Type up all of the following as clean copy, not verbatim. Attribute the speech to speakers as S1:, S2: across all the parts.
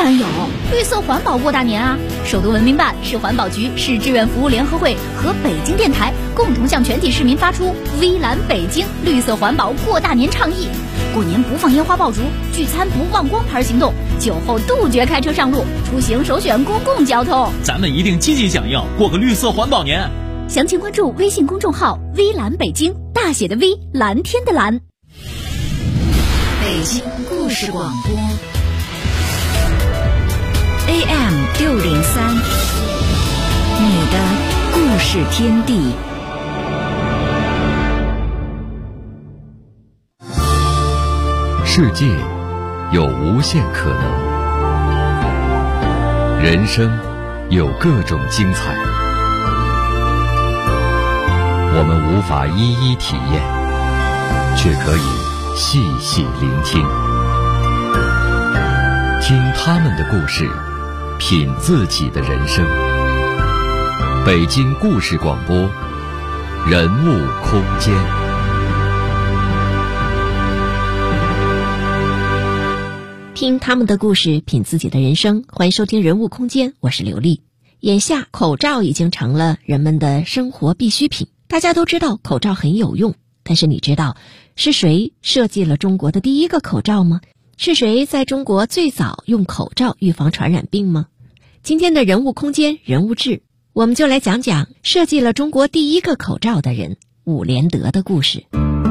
S1: 然有，绿色环保过大年啊！首都文明办、市环保局、市志愿服务联合会和北京电台共同向全体市民发出微蓝北京绿色环保过大年倡议。过年不放烟花爆竹，聚餐不忘光牌行动，酒后杜绝开车上路，出行首选公共交通。
S2: 咱们一定积极响应，过个绿色环保年。
S1: 详情关注微信公众号微蓝北京，大写的 V， 蓝天的蓝。
S3: 北京故事广播 AM 603，你的故事天地。
S4: 世界有无限可能，人生有各种精彩，我们无法一一体验，却可以细细聆听，听他们的故事，品自己的人生。北京故事广播，人物空间。
S5: 听他们的故事，品自己的人生。欢迎收听人物空间，我是刘丽。眼下口罩已经成了人们的生活必需品，大家都知道口罩很有用，但是你知道是谁设计了中国的第一个口罩吗？是谁在中国最早用口罩预防传染病吗？今天的人物空间人物志，我们就来讲讲设计了中国第一个口罩的人伍连德的故事。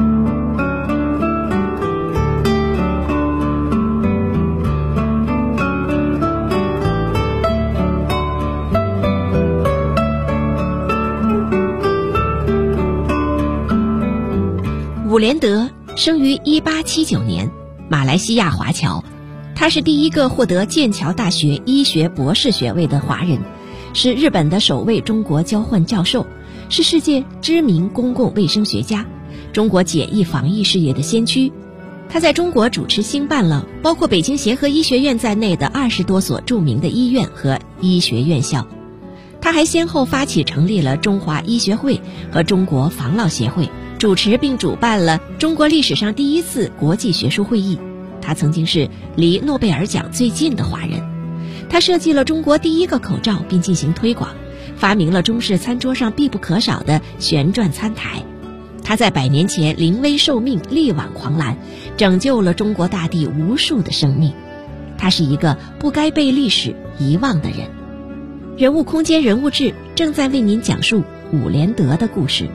S5: 伍连德生于1879年，马来西亚华侨，他是第一个获得剑桥大学医学博士学位的华人，是日本的首位中国交换教授，是世界知名公共卫生学家，中国检疫防疫事业的先驱。他在中国主持兴办了包括北京协和医学院在内的20多所著名的医院和医学院校。他还先后发起成立了中华医学会和中国防老协会，主持并主办了中国历史上第一次国际学术会议。他曾经是离诺贝尔奖最近的华人。他设计了中国第一个口罩并进行推广，发明了中式餐桌上必不可少的旋转餐台。他在100年前临危受命，力挽狂澜，拯救了中国大地无数的生命。他是一个不该被历史遗忘的人。人物空间人物志正在为您讲述伍连德的故事。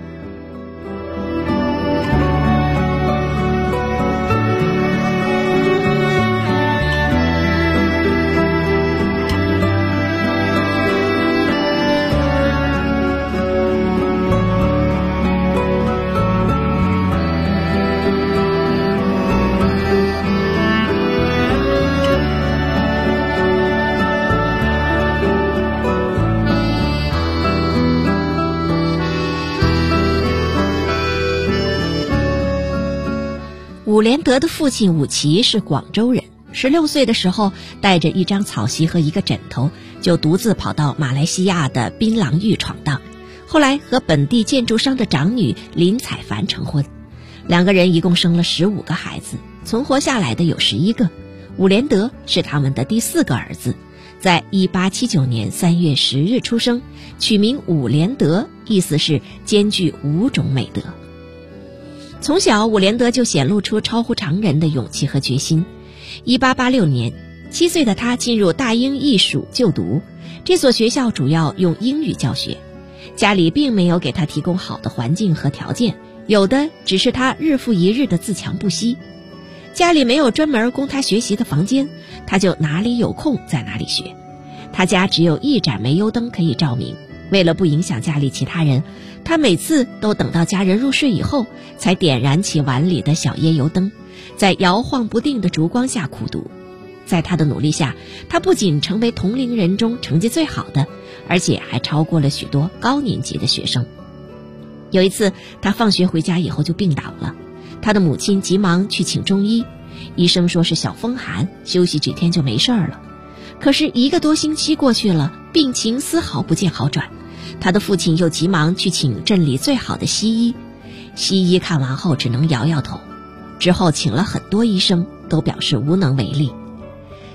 S5: 伍连德的父亲伍奇是广州人，16岁的时候带着一张草席和一个枕头，就独自跑到马来西亚的槟榔屿闯荡，后来和本地建筑商的长女林采凡成婚，2个人一共生了15个孩子，存活下来的有11个，伍连德是他们的第4个儿子，在1879年3月10日出生，取名伍连德，意思是兼具5种美德。从小伍连德就显露出超乎常人的勇气和决心。1886年7岁的他进入大英艺术就读，这所学校主要用英语教学，家里并没有给他提供好的环境和条件，有的只是他日复一日的自强不息。家里没有专门供他学习的房间，他就哪里有空在哪里学。他家只有1盏煤油灯可以照明，为了不影响家里其他人，他每次都等到家人入睡以后才点燃起碗里的小椰油灯，在摇晃不定的烛光下苦读。在他的努力下，他不仅成为同龄人中成绩最好的，而且还超过了许多高年级的学生。有一次他放学回家以后就病倒了，他的母亲急忙去请中医，医生说是小风寒，休息几天就没事了。可是1个多星期过去了，病情丝毫不见好转，他的父亲又急忙去请镇里最好的西医，西医看完后只能摇摇头，之后请了很多医生，都表示无能为力。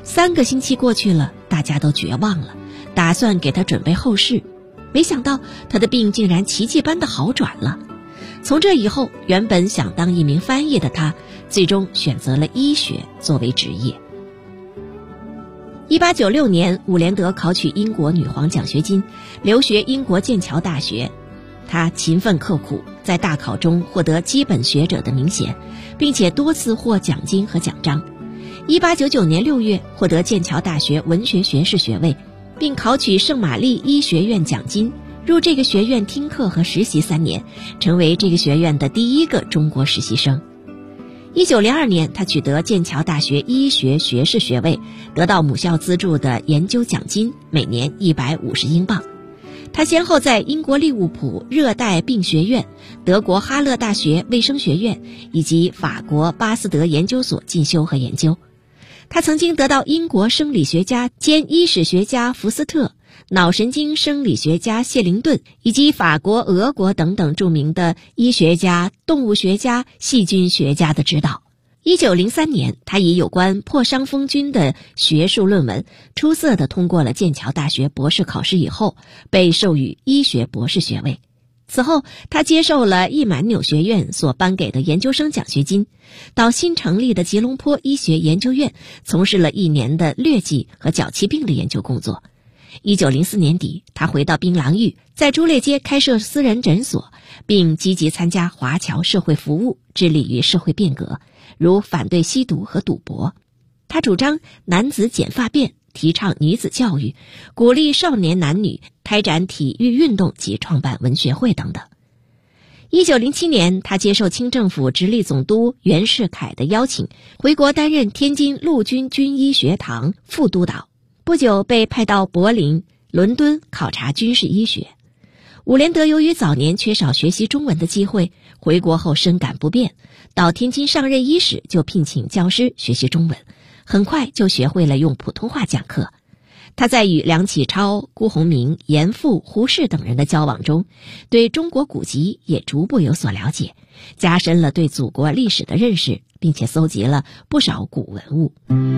S5: 3个星期过去了，大家都绝望了，打算给他准备后事。没想到他的病竟然奇迹般的好转了。从这以后，原本想当一名翻译的他，最终选择了医学作为职业。1896年，伍连德考取英国女皇奖学金，留学英国剑桥大学。他勤奋刻苦，在大考中获得基本学者的名衔，并且多次获奖金和奖章。1899年6月，获得剑桥大学文学学士学位，并考取圣玛丽医学院奖金，入这个学院听课和实习3年，成为这个学院的第一个中国实习生。1902年，他取得剑桥大学医学学士学位，得到母校资助的研究奖金，每年150英镑。他先后在英国利物浦热带病学院、德国哈勒大学卫生学院以及法国巴斯德研究所进修和研究。他曾经得到英国生理学家兼医史学家福斯特、脑神经生理学家谢灵顿以及法国、俄国等等著名的医学家、动物学家、细菌学家的指导。1903年，他以有关破伤风菌的学术论文出色地通过了剑桥大学博士考试以后，被授予医学博士学位。此后，他接受了伊满纽学院所颁给的研究生奖学金，到新成立的吉隆坡医学研究院从事了1年的疟疾和脚气病的研究工作。1904年底，他回到槟榔峪，在朱列街开设私人诊所，并积极参加华侨社会服务，致力于社会变革，如反对吸毒和赌博。他主张男子剪发辫，提倡女子教育，鼓励少年男女开展体育运动及创办文学会等等。1907年，他接受清政府直隶总督袁世凯的邀请，回国担任天津陆军军医学堂副督导。不久被派到柏林、伦敦考察军事医学。伍连德由于早年缺少学习中文的机会，回国后深感不便，到天津上任伊始就聘请教师学习中文，很快就学会了用普通话讲课。他在与梁启超、辜鸿铭、严复、胡适等人的交往中，对中国古籍也逐步有所了解，加深了对祖国历史的认识，并且搜集了不少古文物。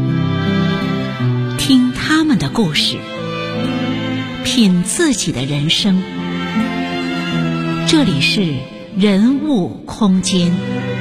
S3: 听他们的故事，品自己的人生。这里是人物空间。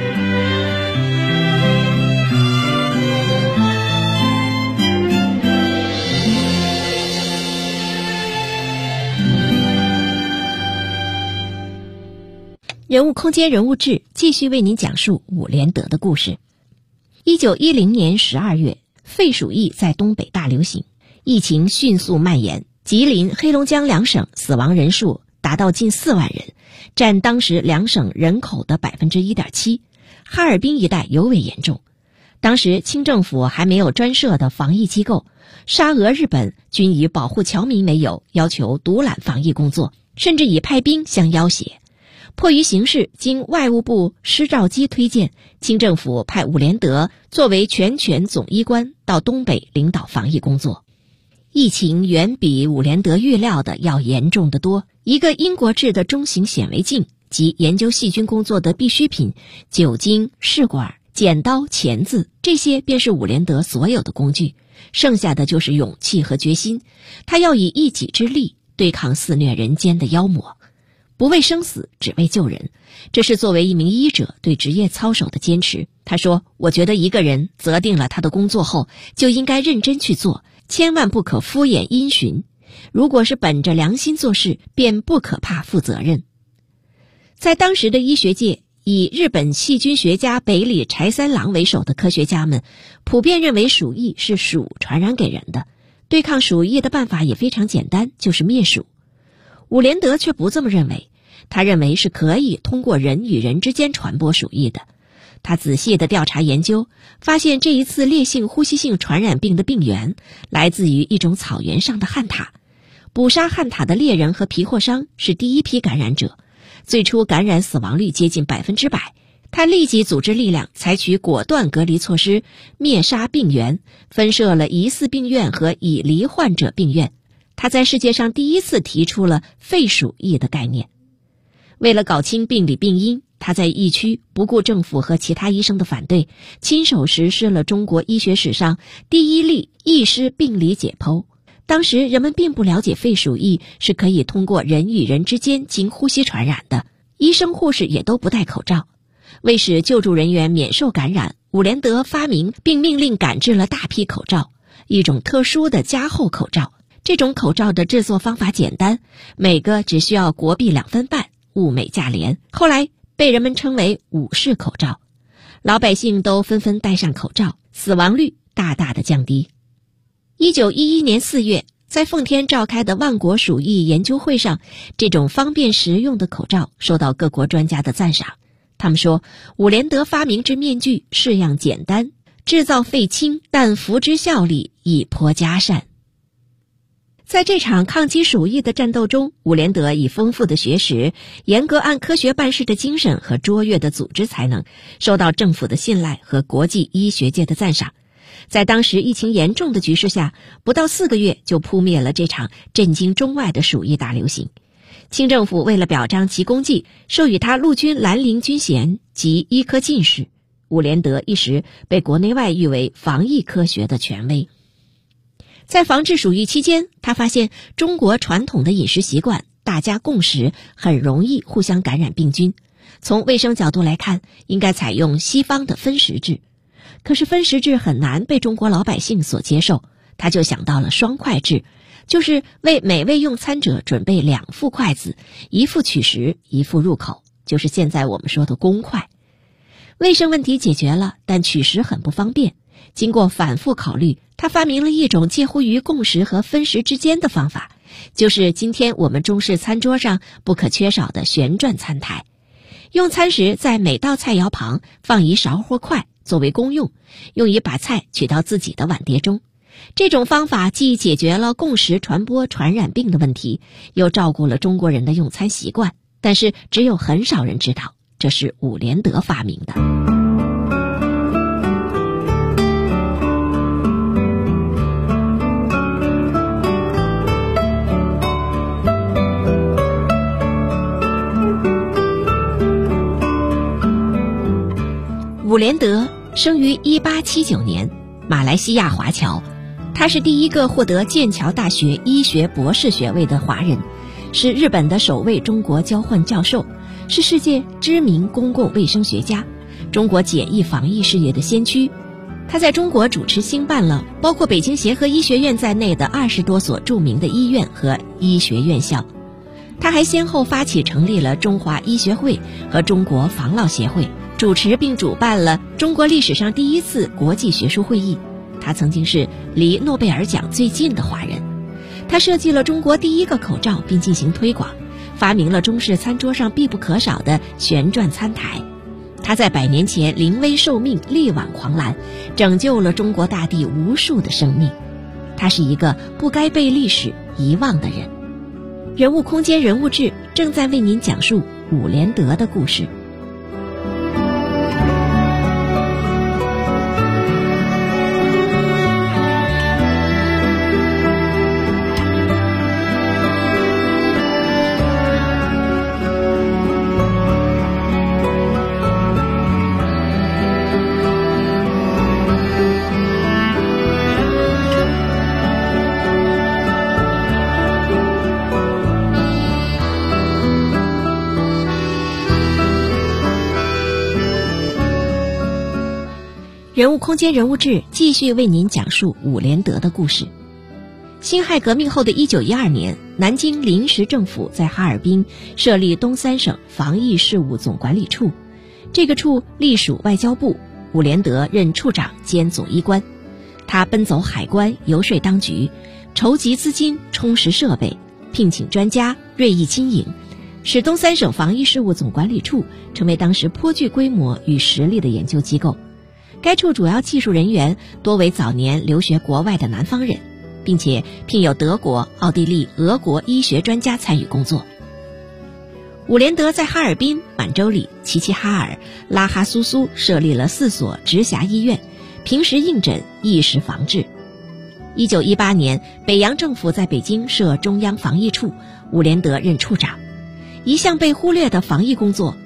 S5: 人物空间人物志继续为您讲述伍连德的故事。1910年12月，肺鼠疫在东北大流行，疫情迅速蔓延，吉林、黑龙江2省死亡人数达到近4万人，占当时2省人口的 1.7%， 哈尔滨一带尤为严重。当时清政府还没有专设的防疫机构，沙俄、日本均以保护侨民为由，要求独揽防疫工作，甚至以派兵相要挟。迫于形势，经外务部施肇基推荐，清政府派伍连德作为全权总医官到东北领导防疫工作。疫情远比伍连德预料的要严重得多，一个英国制的中型显微镜及研究细菌工作的必需品酒精、试管、剪刀、钳子，这些便是伍连德所有的工具，剩下的就是勇气和决心。他要以一己之力对抗肆虐人间的妖魔，不为生死，只为救人，这是作为一名医者对职业操守的坚持。他说，我觉得一个人择定了他的工作后，就应该认真去做，千万不可敷衍因循，如果是本着良心做事，便不可怕负责任。在当时的医学界，以日本细菌学家北里柴三郎为首的科学家们普遍认为鼠疫是鼠传染给人的，对抗鼠疫的办法也非常简单，就是灭鼠。伍连德却不这么认为，他认为是可以通过人与人之间传播鼠疫的。他仔细地调查研究，发现这一次烈性呼吸性传染病的病源来自于一种草原上的旱獭。捕杀旱獭的猎人和皮货商是第一批感染者，最初感染死亡率接近100%。他立即组织力量，采取果断隔离措施，灭杀病源，分设了疑似病院和已离患者病院。他在世界上第一次提出了肺鼠疫的概念。为了搞清病理病因， 他在疫区不顾政府和其他医生的反对，亲手实施了中国医学史上第一例医师病理解剖。当时人们并不了解肺鼠疫是可以通过人与人之间经呼吸传染的，医生护士也都不戴口罩。为使救助人员免受感染，伍连德发明并命令赶制了大批口罩，一种特殊的加厚口罩。这种口罩的制作方法简单，每个只需要国币2分半，物美价廉，后来被人们称为伍氏口罩。老百姓都纷纷戴上口罩，死亡率大大的降低。1911年4月，在奉天召开的万国鼠疫研究会上，这种方便实用的口罩受到各国专家的赞赏。他们说，伍连德发明之面具式样简单，制造费轻，但服之效力亦颇佳善。在这场抗击鼠疫的战斗中，伍连德以丰富的学识、严格按科学办事的精神和卓越的组织才能，受到政府的信赖和国际医学界的赞赏。在当时疫情严重的局势下，不到4个月就扑灭了这场震惊中外的鼠疫大流行。清政府为了表彰其功绩，授予他陆军兰陵军衔及医科进士。伍连德一时被国内外誉为防疫科学的权威。在防治鼠疫期间，他发现中国传统的饮食习惯，大家共食，很容易互相感染病菌。从卫生角度来看，应该采用西方的分食制。可是分食制很难被中国老百姓所接受，他就想到了双筷制，就是为每位用餐者准备2副筷子，一副取食，一副入口，就是现在我们说的公筷。卫生问题解决了，但取食很不方便。经过反复考虑，他发明了一种介乎于共食和分食之间的方法，就是今天我们中式餐桌上不可缺少的旋转餐台。用餐时，在每道菜肴旁放一勺或筷作为公用，用以把菜取到自己的碗碟中。这种方法既解决了共食传播传染病的问题，又照顾了中国人的用餐习惯。但是只有很少人知道，这是伍连德发明的。伍连德生于1879年，马来西亚华侨。他是第一个获得剑桥大学医学博士学位的华人，是日本的首位中国交换教授，是世界知名公共卫生学家，中国检疫防疫事业的先驱。他在中国主持兴办了包括北京协和医学院在内的20多所著名的医院和医学院校。他还先后发起成立了中华医学会和中国防老协会，主持并主办了中国历史上第1次国际学术会议。他曾经是离诺贝尔奖最近的华人。他设计了中国第1个口罩并进行推广，发明了中式餐桌上必不可少的旋转餐台。他在100年前临危受命，力挽狂澜，拯救了中国大地无数的生命。他是一个不该被历史遗忘的人。人物空间人物志正在为您讲述伍连德的故事。人物空间人物志继续为您讲述伍连德的故事。辛亥革命后的1912年，南京临时政府在哈尔滨设立东三省防疫事务总管理处，这个处隶属外交部，伍连德任处长兼总医官。他奔走海关，游说当局，筹集资金，充实设备，聘请专家，锐意经营，使东三省防疫事务总管理处成为当时颇具规模与实力的研究机构。该处主要技术人员多为早年留学国外的南方人，并且聘有德国、奥地利、俄国医学专家参与工作。伍连德在哈尔滨、满洲里、齐齐哈尔、拉哈苏苏设立了4所直辖医院，平时应诊，议时防治。1918年，北洋政府在北京设中央防疫处，伍连德任处长。一向被忽略的防疫工作，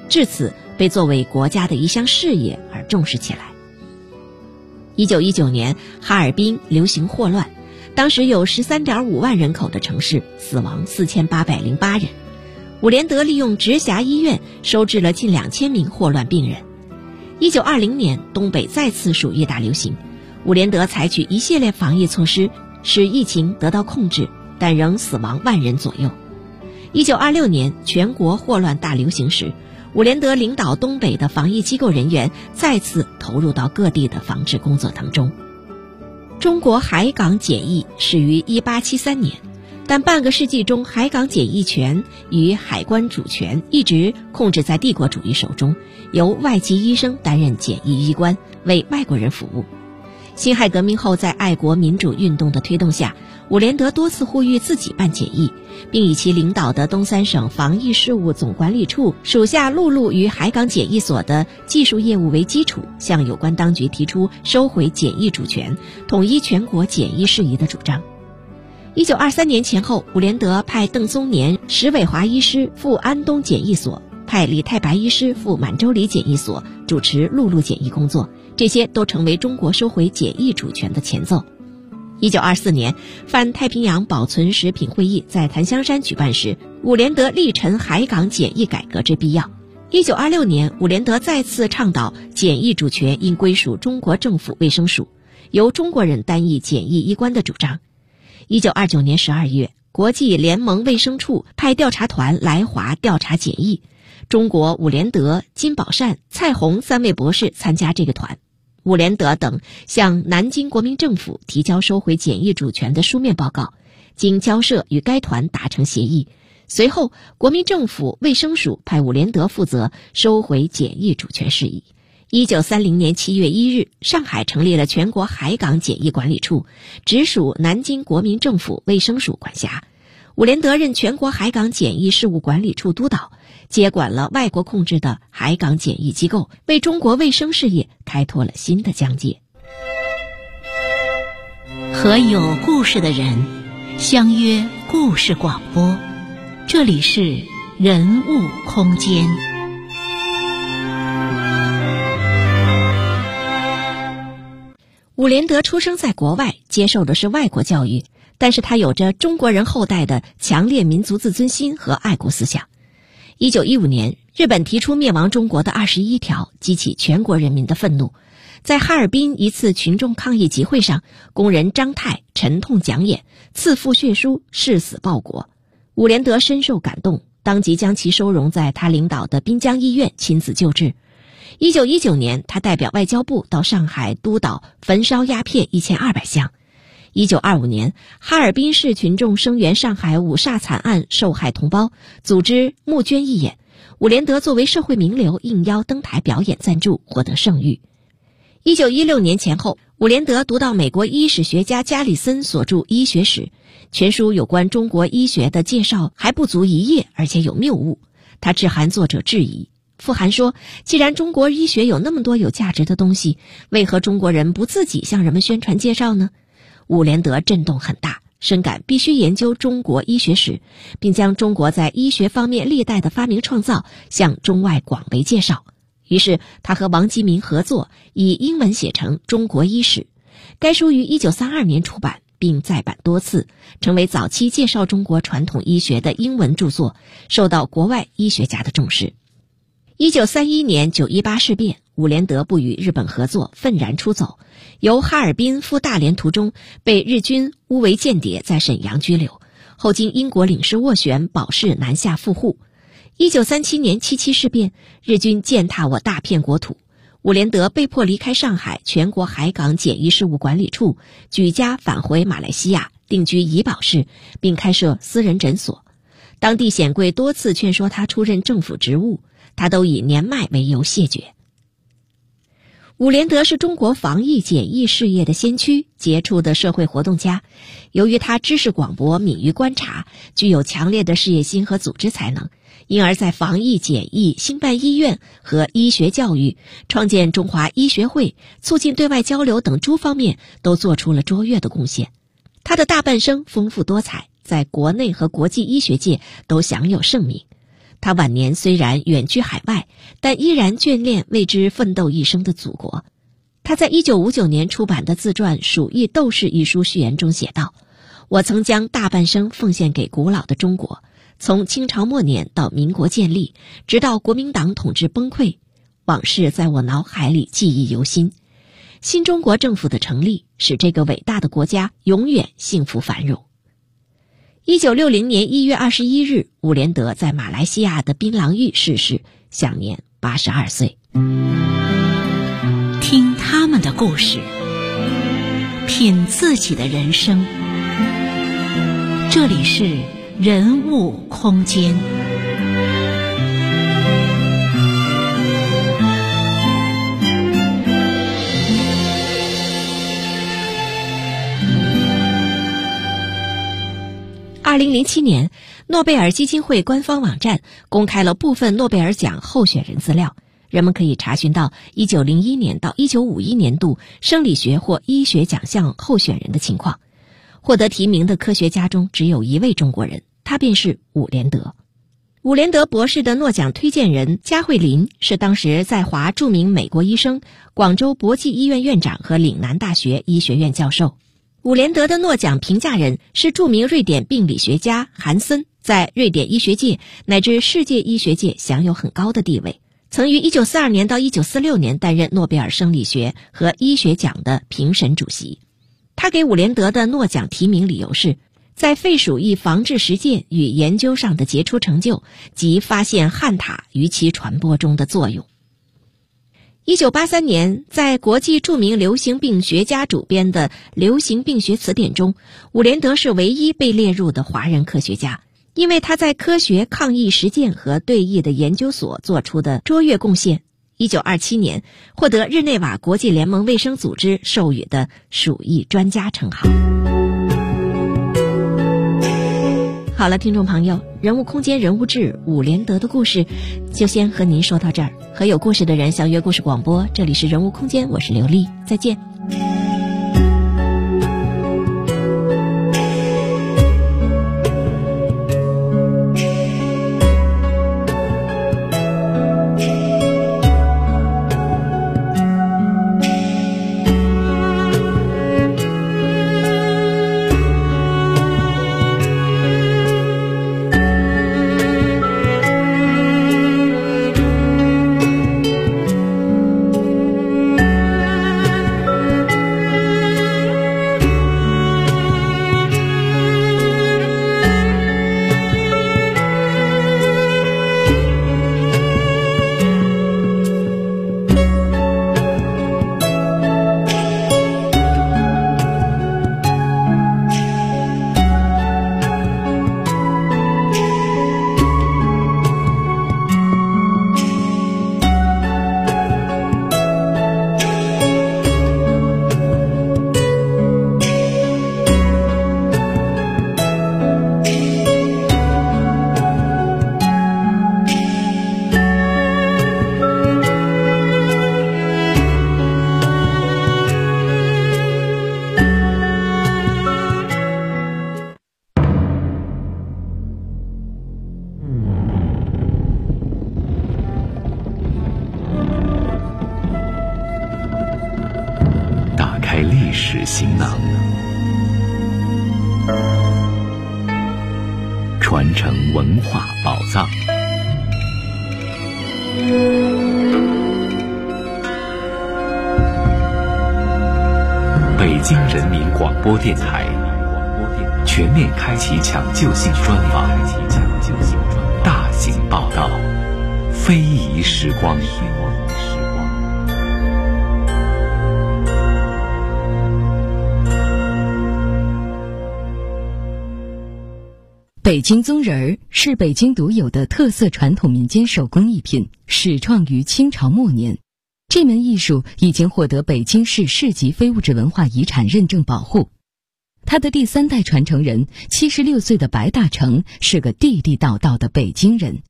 S5: 至此被作为国家的一项事业而重视起来。1919年，哈尔滨流行霍乱，当时有 13.5 万人口的城市死亡4808人。伍连德利用直辖医院收治了近2000名霍乱病人。1920年，东北再次鼠疫大流行，伍连德采取一系列防疫措施，使疫情得到控制，但仍死亡10000人左右。1926年，全国霍乱大流行时，伍连德领导东北的防疫机构人员再次投入到各地的防治工作当中。中国海港检疫始于1873年，但半个世纪中，海港检疫权与海关主权一直控制在帝国主义手中，由外籍医生担任检疫医官，为外国人服务。辛亥革命后，在爱国民主运动的推动下，伍连德多次呼吁自己办检疫，并以其领导的东三省防疫事务总管理处属下陆路与海港检疫所的技术业务为基础，向有关当局提出收回检疫主权，统一全国检疫事宜的主张。1923年前后，伍连德派邓松年、石伟华医师赴安东检疫所，派李太白医师赴满洲里检疫所主持陆路检疫工作，这些都成为中国收回检疫主权的前奏。1924年，泛太平洋保存食品会议在檀香山举办时，伍连德力陈海港检疫改革之必要。1926年，伍连德再次倡导检疫主权应归属中国政府卫生署，由中国人担任检疫医官的主张。1929年12月，国际联盟卫生处派调查团来华调查检疫，中国伍连德、金宝善、蔡洪3位博士参加这个团。伍连德等向南京国民政府提交收回检疫主权的书面报告，经交涉与该团达成协议。随后，国民政府卫生署派伍连德负责收回检疫主权事宜。1930年7月1日，上海成立了全国海港检疫管理处，直属南京国民政府卫生署管辖。伍连德任全国海港检疫事务管理处督导，接管了外国控制的海港检疫机构，为中国卫生事业开拓了新的疆界。
S3: 和有故事的人相约故事广播，这里是人物空间。
S5: 伍连德出生在国外，接受的是外国教育，但是他有着中国人后代的强烈民族自尊心和爱国思想。1915年，日本提出灭亡中国的21条，激起全国人民的愤怒。在哈尔滨一次群众抗议集会上，工人张太沉痛讲演，刺腹血书，誓死报国。伍连德深受感动，当即将其收容在他领导的滨江医院，亲自救治。1919年，他代表外交部到上海督导焚烧鸦片1200箱。1925年，哈尔滨市群众声援上海五卅惨案受害同胞，组织募捐义演。伍连德作为社会名流，应邀登台表演赞助，获得盛誉。1916年前后，伍连德读到美国医史学家加里森所著《医学史》，全书有关中国医学的介绍还不足1页，而且有谬误。他致函作者质疑，复函说，既然中国医学有那么多有价值的东西，为何中国人不自己向人们宣传介绍呢？伍连德震动很大，深感必须研究中国医学史，并将中国在医学方面历代的发明创造向中外广为介绍。于是他和王基民合作，以英文写成《中国医史》。该书于1932年出版，并再版多次，成为早期介绍中国传统医学的英文著作，受到国外医学家的重视。1931年9·18事变，伍连德不与日本合作，愤然出走，由哈尔滨赴大连途中被日军诬为间谍，在沈阳拘留，后经英国领事斡旋，保释南下赴沪。1937年7·7事变，日军践踏我大片国土，伍连德被迫离开上海全国海港检疫事务管理处，举家返回马来西亚，定居怡保市，并开设私人诊所。当地显贵多次劝说他出任政府职务，他都以年迈为由谢绝。伍连德是中国防疫检疫事业的先驱，杰出的社会活动家。由于他知识广博，敏于观察，具有强烈的事业心和组织才能，因而在防疫检疫、兴办医院和医学教育、创建中华医学会、促进对外交流等诸方面都做出了卓越的贡献。他的大半生丰富多彩，在国内和国际医学界都享有盛名。 他晚年虽然远居海外，但依然眷恋为之奋斗一生的祖国。他在1959年出版的自传《鼠疫斗士》一书序言中写道：我曾将大半生奉献给古老的中国，从清朝末年到民国建立，直到国民党统治崩溃，往事在我脑海里记忆犹新。新中国政府的成立使这个伟大的国家永远幸福繁荣。1960年1月21日，伍连德在马来西亚的槟榔屿逝世，享年82岁。
S3: 听他们的故事，品自己的人生。这里是人物空间。
S5: 2007年，诺贝尔基金会官方网站公开了部分诺贝尔奖候选人资料，人们可以查询到1901年到1951年度生理学或医学奖项候选人的情况。获得提名的科学家中只有一位中国人，他便是伍连德。伍连德博士的诺奖推荐人加惠林是当时在华著名美国医生、广州博济医院院长和岭南大学医学院教授。伍连德的诺奖评价人是著名瑞典病理学家韩森，在瑞典医学界乃至世界医学界享有很高的地位，曾于1942年到1946年担任诺贝尔生理学和医学奖的评审主席。他给伍连德的诺奖提名理由是在肺鼠疫防治实践与研究上的杰出成就及发现汉塔与其传播中的作用。1983年，在国际著名流行病学家主编的《流行病学词典》中，伍连德是唯一被列入的华人科学家，因为他在科学抗疫实践和对疫的研究所做出的卓越贡献。1927年，获得日内瓦国际联盟卫生组织授予的鼠疫专家称号。好了，听众朋友，人物空间人物志伍连德的故事就先和您说到这儿。和有故事的人相约故事广播，这里是人物空间，我是刘丽，再见。
S4: 历史行囊，传承文化宝藏。北京人民广播电台全面开启抢救性专访，大型报道，非遗时光。
S6: 北京宗人儿是北京独有的特色传统民间手工艺品，始创于清朝末年。这门艺术已经获得北京市市级非物质文化遗产认证保护。他的第三代传承人76岁的白大成是个地地道道的北京人。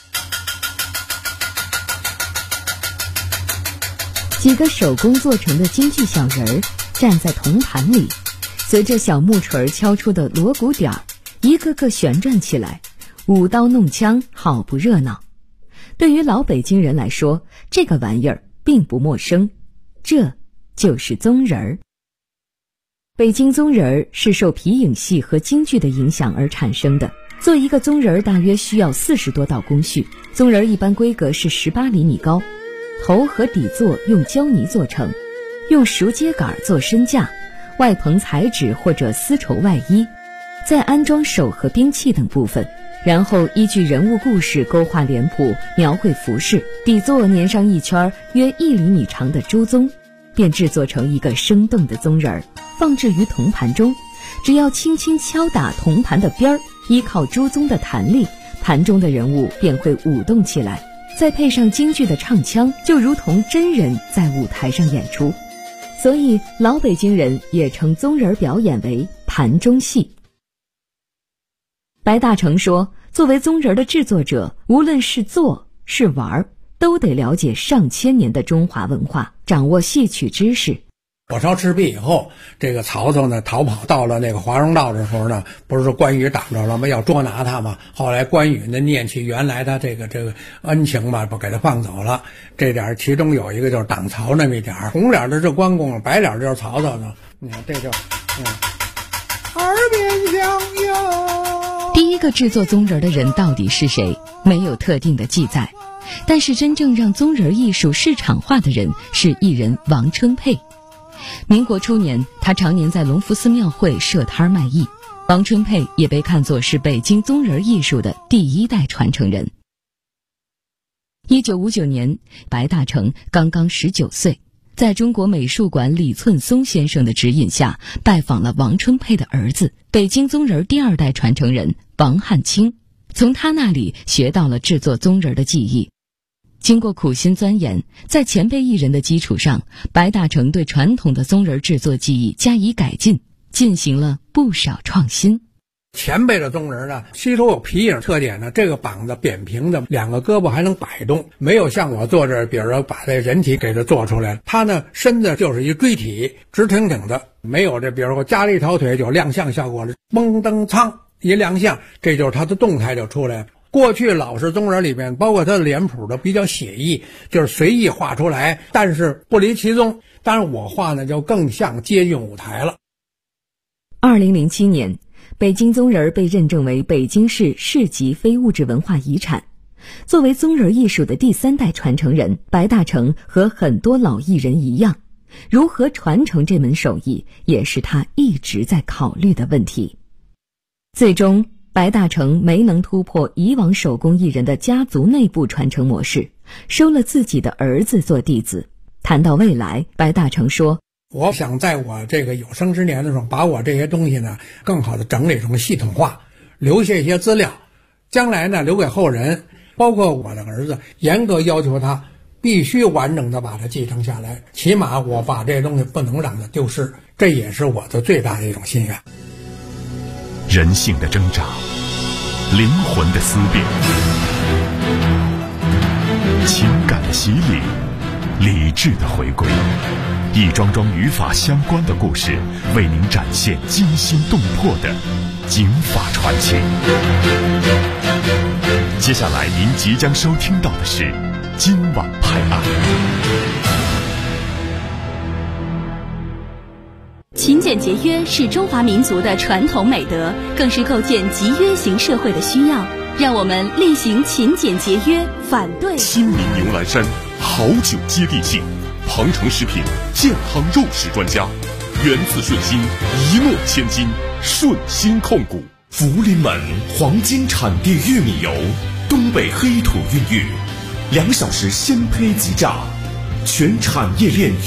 S6: 几个手工做成的京剧小人儿站在铜盘里，随着小木锤敲出的锣鼓点儿，一个个旋转起来， 舞刀弄枪，好不热闹。对于老北京人来说，这个玩意儿并不陌生，这就是宗人儿。北京宗人儿是受皮影戏和京剧的影响而产生的。做一个宗人儿大约需要40多道工序，宗人儿一般规格是18厘米高，头和底座用胶泥做成，用熟秸秆做身架，外棚彩纸或者丝绸外衣，再安装手和兵器等部分，然后依据人物故事勾画脸谱，描绘服饰，底座粘上一圈约1厘米长的朱宗，便制作成一个生动的宗人儿，放置于铜盘中。只要轻轻敲打铜盘的边儿，依靠朱宗的弹力，盘中的人物便会舞动起来，再配上京剧的唱腔，就如同真人在舞台上演出。所以老北京人也称宗人表演为盘中戏。白大成说，作为宗人的制作者，无论是做是玩，都得了解上千年的中华文化，掌握戏曲知识。
S7: 火烧赤壁以后，这个曹操呢逃跑到了那个华容道的时候呢，不是说关羽挡着了吗？要捉拿他嘛。后来关羽呢念起原来他这个恩情吧，不给他放走了。这点其中有一个就是挡曹那么一点，红脸的是关公，白脸就是曹操呢。你看这就耳边响哟。
S6: 第一个制作宗人的人到底是谁？没有特定的记载。但是真正让宗人艺术市场化的人是艺人王春佩。民国初年，他常年在隆福寺庙会设摊卖艺。王春佩也被看作是北京宗人艺术的第一代传承人。1959年，白大成刚刚19岁，在中国美术馆李寸松先生的指引下，拜访了王春佩的儿子，北京宗人第2代传承人王汉卿，从他那里学到了制作宗人的技艺。经过苦心钻研，在前辈艺人的基础上，白大成对传统的宗人制作技艺加以改进，进行了不少创新。
S7: 前辈的宗人呢，吸收有皮影特点呢，这个膀子扁平的，2个胳膊还能摆动，没有像我做这，比如说把这人体给它做出来，他呢身子就是一锥体，直挺挺的，没有这比如说加了一条腿就亮相效果了，嘣噔噌一亮相，这就是他的动态就出来了。过去老式宗人里面，包括他的脸谱的比较写意，就是随意画出来，但是不离其宗。当然我画呢就更像接近舞台了。
S6: 2007年，北京宗人被认证为北京市市级非物质文化遗产。作为宗人艺术的第3代传承人，白大成和很多老艺人一样，如何传承这门手艺，也是他一直在考虑的问题。最终白大成没能突破以往手工艺人的家族内部传承模式，收了自己的儿子做弟子。谈到未来，白大成说，
S7: 我想在我这个有生之年的时候，把我这些东西呢更好的整理成系统化，留下一些资料，将来呢留给后人，包括我的儿子，严格要求他必须完整的把它继承下来，起码我把这些东西不能让它丢失，这也是我的最大的一种心愿。
S8: 人性的挣扎，灵魂的思辨，情感的洗礼，理智的回归，一桩桩与法相关的故事，为您展现惊心动魄的警法传奇。接下来您即将收听到的是今晚拍案。
S9: 勤俭节约是中华民族的传统美德，更是构建集约型社会的需要。让我们厉行勤俭节约，反对
S8: 亲民牛栏山好酒接地气，鹏程食品健康肉食专家，源自顺心，一诺千金，顺心控股。
S10: 福临门黄金产地玉米油，东北黑土孕育，2小时鲜胚即榨，全产业链